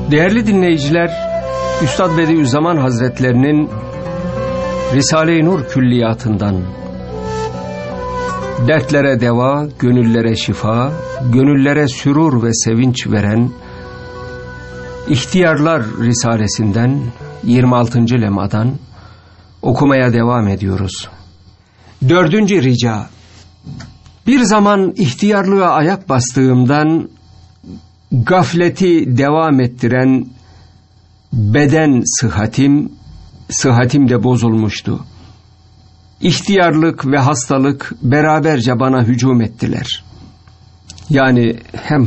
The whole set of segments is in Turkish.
Değerli dinleyiciler, Üstad Bediüzzaman Hazretlerinin Risale-i Nur külliyatından dertlere deva, gönüllere şifa, gönüllere sürur ve sevinç veren İhtiyarlar Risalesinden 26. lemadan okumaya devam ediyoruz. 4. rica. Bir zaman ihtiyarlığa ayak bastığımdan gafleti devam ettiren beden sıhhatim de bozulmuştu. İhtiyarlık ve hastalık beraberce bana hücum ettiler. Yani hem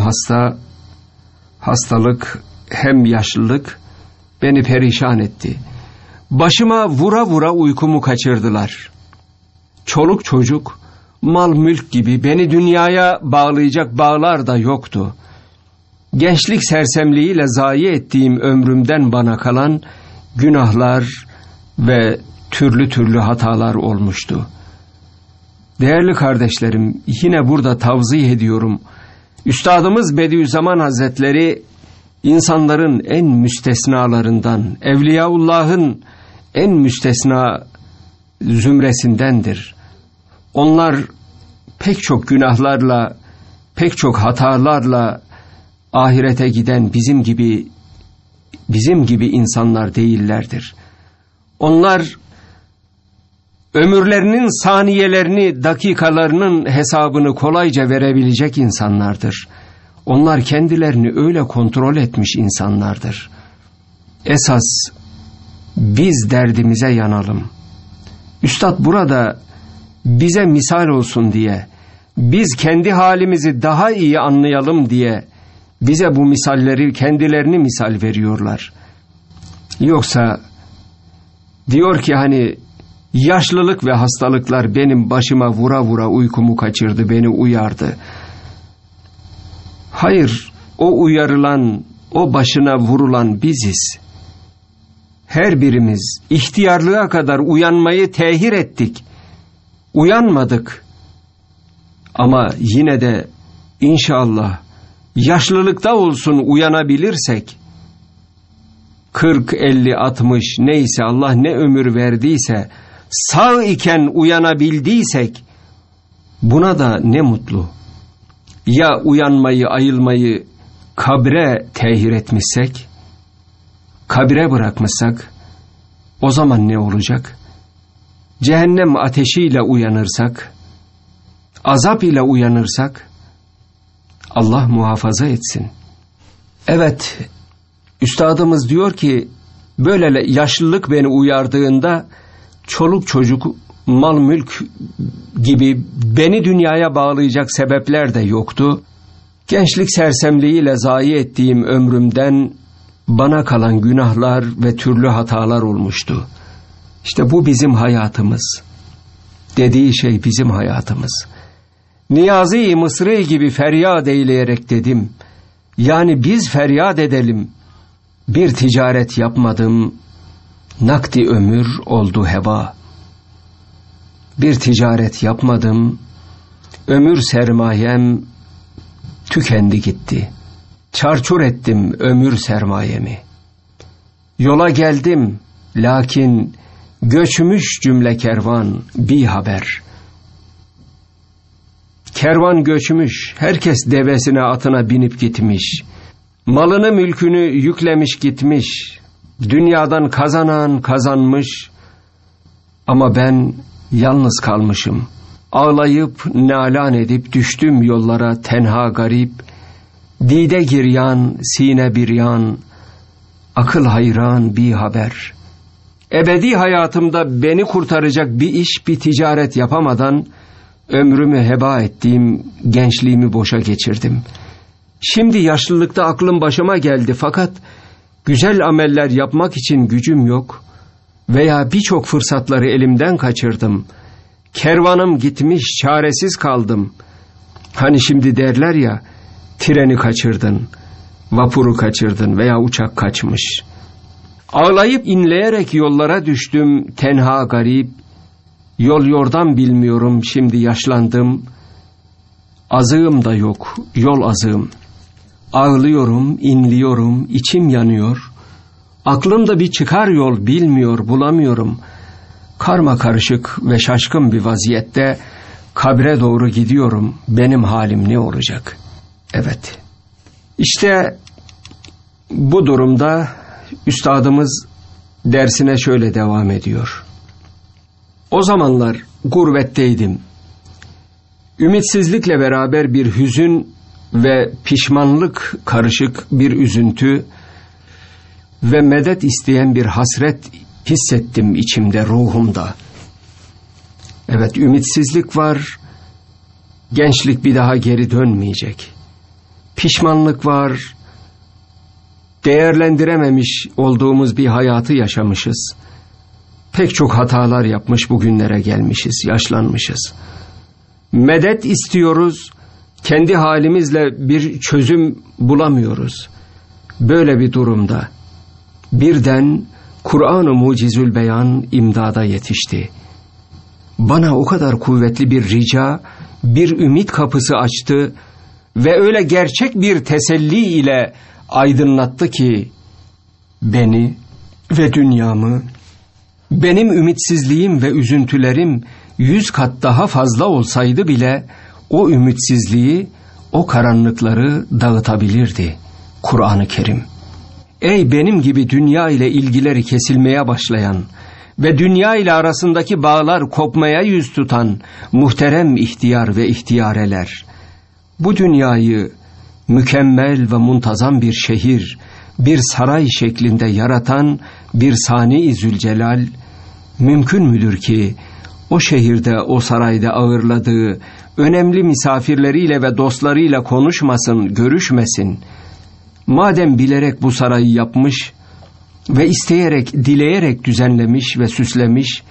hastalık hem yaşlılık beni perişan etti. Başıma vura vura uykumu kaçırdılar. Çoluk çocuk, mal mülk gibi beni dünyaya bağlayacak bağlar da yoktu. Gençlik sersemliğiyle zayi ettiğim ömrümden bana kalan günahlar ve türlü türlü hatalar olmuştu. Değerli kardeşlerim, yine burada tavzih ediyorum. Üstadımız Bediüzzaman Hazretleri insanların en müstesnalarından, Evliyaullah'ın en müstesna zümresindendir. Onlar pek çok günahlarla, pek çok hatalarla ahirete giden bizim gibi insanlar değillerdir. Onlar ömürlerinin saniyelerini, dakikalarının hesabını kolayca verebilecek insanlardır. Onlar kendilerini öyle kontrol etmiş insanlardır. Esas biz derdimize yanalım. Üstad burada bize misal olsun diye, biz kendi halimizi daha iyi anlayalım diye bize bu misalleri, kendilerini misal veriyorlar. Yoksa diyor ki hani yaşlılık ve hastalıklar benim başıma vura vura uykumu kaçırdı, beni uyardı. Hayır, o uyarılan, o başına vurulan biziz. Her birimiz ihtiyarlığa kadar uyanmayı tehir ettik. Uyanmadık. Ama yine de inşallah yaşlılıkta olsun uyanabilirsek, 40, 50, 60 neyse Allah ne ömür verdiyse, sağ iken uyanabildiysek buna da ne mutlu. Ya uyanmayı, ayılmayı kabre tehir etmişsek, kabre bırakmışsak, o zaman ne olacak? Cehennem ateşiyle uyanırsak, azap ile uyanırsak, Allah muhafaza etsin. Evet, üstadımız diyor ki, böyle yaşlılık beni uyardığında, çoluk çocuk, mal mülk gibi beni dünyaya bağlayacak sebepler de yoktu. Gençlik sersemliğiyle zayi ettiğim ömrümden bana kalan günahlar ve türlü hatalar olmuştu. İşte bu bizim hayatımız. Dediği şey bizim hayatımız. Niyazi Mısri gibi feryat eyleyerek dedim. Yani biz feryat edelim. Bir ticaret yapmadım, nakdi ömür oldu heba. Bir ticaret yapmadım, ömür sermayem tükendi gitti. Çarçur ettim ömür sermayemi. Yola geldim, lakin göçmüş cümle kervan bir haber. Kervan göçmüş, herkes devesine atına binip gitmiş. Malını mülkünü yüklemiş gitmiş. Dünyadan kazanan kazanmış. Ama ben yalnız kalmışım. Ağlayıp nalan edip düştüm yollara tenha garip. Dide giryan, sine biryan, akıl hayran bir haber. Ebedi hayatımda beni kurtaracak bir iş, bir ticaret yapamadan ömrümü heba ettiğim gençliğimi boşa geçirdim. Şimdi yaşlılıkta aklım başıma geldi fakat güzel ameller yapmak için gücüm yok veya birçok fırsatları elimden kaçırdım. Kervanım gitmiş, çaresiz kaldım. Hani şimdi derler ya, treni kaçırdın, vapuru kaçırdın veya uçak kaçmış. Ağlayıp inleyerek yollara düştüm, tenha garip. Yol yordan bilmiyorum, şimdi yaşlandım. Azığım da yok, yol azığım. Ağlıyorum, inliyorum, içim yanıyor. Aklımda bir çıkar yol bilmiyor, bulamıyorum. Karma karışık ve şaşkın bir vaziyette kabre doğru gidiyorum. Benim halim ne olacak? Evet. İşte bu durumda üstadımız dersine şöyle devam ediyor. O zamanlar gurbetteydim. Ümitsizlikle beraber bir hüzün ve pişmanlık karışık bir üzüntü ve medet isteyen bir hasret hissettim içimde, ruhumda. Evet, ümitsizlik var. Gençlik bir daha geri dönmeyecek. Pişmanlık var. Değerlendirememiş olduğumuz bir hayatı yaşamışız. Pek çok hatalar yapmış bugünlere gelmişiz, yaşlanmışız. Medet istiyoruz. Kendi halimizle bir çözüm bulamıyoruz. Böyle bir durumda birden Kur'an-ı Mucizül Beyan imdada yetişti. Bana o kadar kuvvetli bir rica, bir ümit kapısı açtı ve öyle gerçek bir teselli ile aydınlattı ki beni ve dünyamı. Benim ümitsizliğim ve üzüntülerim 100 kat daha fazla olsaydı bile o ümitsizliği, o karanlıkları dağıtabilirdi Kur'an-ı Kerim. Ey benim gibi dünya ile ilgileri kesilmeye başlayan ve dünya ile arasındaki bağlar kopmaya yüz tutan muhterem ihtiyar ve ihtiyareler, bu dünyayı mükemmel ve muntazam bir şehir, bir saray şeklinde yaratan bir Sani-i Zülcelal, mümkün müdür ki o şehirde, o sarayda ağırladığı önemli misafirleriyle ve dostlarıyla konuşmasın, görüşmesin? Madem bilerek bu sarayı yapmış ve isteyerek, dileyerek düzenlemiş ve süslemiş,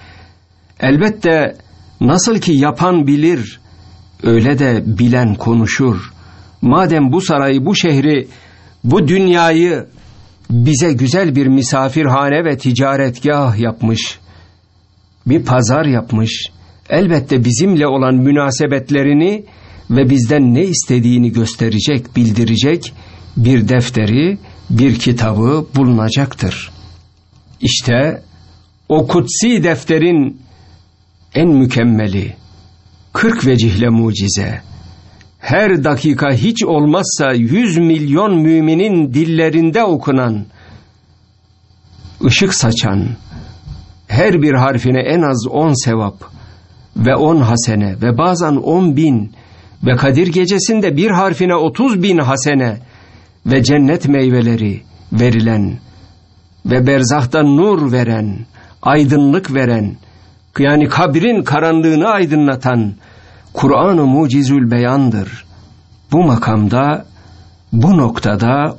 elbette nasıl ki yapan bilir, öyle de bilen konuşur. Madem bu sarayı, bu şehri, bu dünyayı bize güzel bir misafirhane ve ticaretgah yapmış, bir pazar yapmış, elbette bizimle olan münasebetlerini ve bizden ne istediğini gösterecek, bildirecek bir defteri, bir kitabı bulunacaktır. İşte o kutsi defterin en mükemmeli, 40 vecihle mucize, her dakika hiç olmazsa 100 milyon müminin dillerinde okunan, ışık saçan, her bir harfine en az 10 sevap ve 10 hasene ve bazen 10.000 ve Kadir gecesinde bir harfine 30.000 hasene ve cennet meyveleri verilen ve berzahta nur veren, aydınlık veren, yani kabrin karanlığını aydınlatan Kur'an-ı Mucizül Beyan'dır. Bu makamda, bu noktada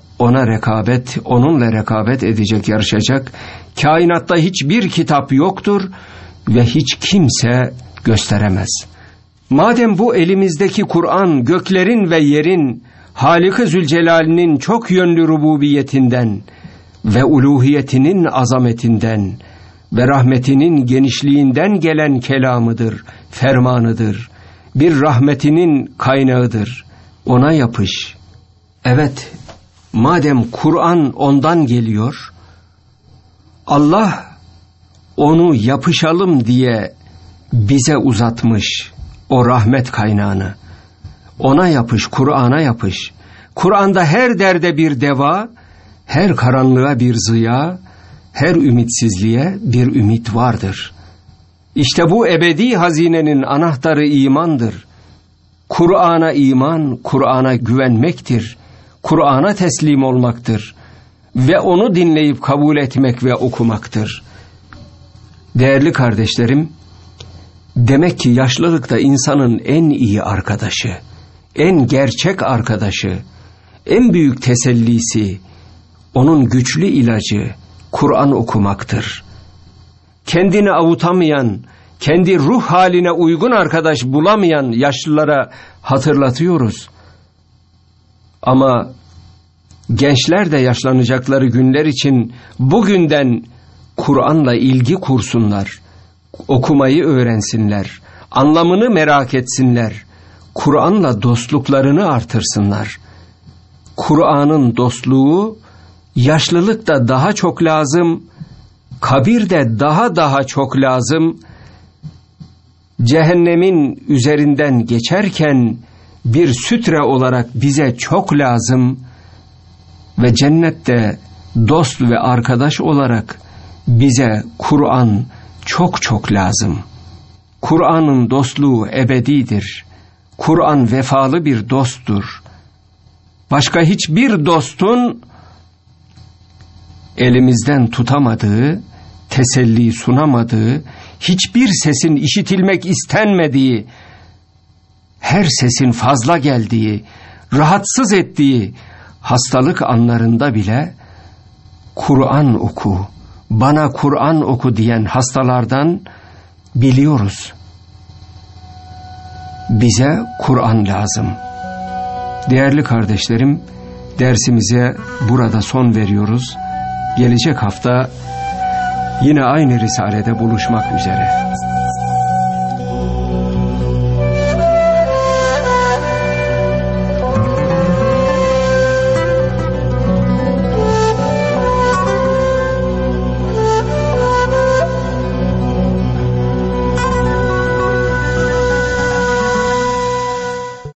onunla rekabet edecek, yarışacak kainatta hiçbir kitap yoktur ve hiç kimse gösteremez. Madem bu elimizdeki Kur'an göklerin ve yerin Halik-i Zülcelal'inin çok yönlü rububiyetinden ve uluhiyetinin azametinden ve rahmetinin genişliğinden gelen kelamıdır, fermanıdır, bir rahmetinin kaynağıdır. Ona yapış. Evet, madem Kur'an ondan geliyor, Allah onu yapışalım diye bize uzatmış o rahmet kaynağını. Ona yapış, Kur'an'a yapış. Kur'an'da her derde bir deva, her karanlığa bir ziya, her ümitsizliğe bir ümit vardır. İşte bu ebedi hazinenin anahtarı imandır. Kur'an'a iman, Kur'an'a güvenmektir. Kur'an'a teslim olmaktır. Ve onu dinleyip kabul etmek ve okumaktır. Değerli kardeşlerim, demek ki yaşlılıkta insanın en iyi arkadaşı, en gerçek arkadaşı, en büyük tesellisi, onun güçlü ilacı Kur'an okumaktır. Kendini avutamayan, kendi ruh haline uygun arkadaş bulamayan yaşlılara hatırlatıyoruz. Ama gençler de yaşlanacakları günler için bugünden Kur'an'la ilgi kursunlar, okumayı öğrensinler, anlamını merak etsinler, Kur'an'la dostluklarını artırsınlar. Kur'an'ın dostluğu yaşlılıkta daha çok lazım, kabirde daha çok lazım. Cehennemin üzerinden geçerken bir sütre olarak bize çok lazım ve cennette dost ve arkadaş olarak bize Kur'an çok lazım. Kur'an'ın dostluğu ebedidir. Kur'an vefalı bir dosttur. Başka hiçbir dostun elimizden tutamadığı, teselli sunamadığı, hiçbir sesin işitilmek istenmediği, her sesin fazla geldiği, rahatsız ettiği hastalık anlarında bile Kur'an oku, bana Kur'an oku diyen hastalardan biliyoruz. Bize Kur'an lazım. Değerli kardeşlerim, dersimize burada son veriyoruz. Gelecek hafta yine aynı risalede buluşmak üzere.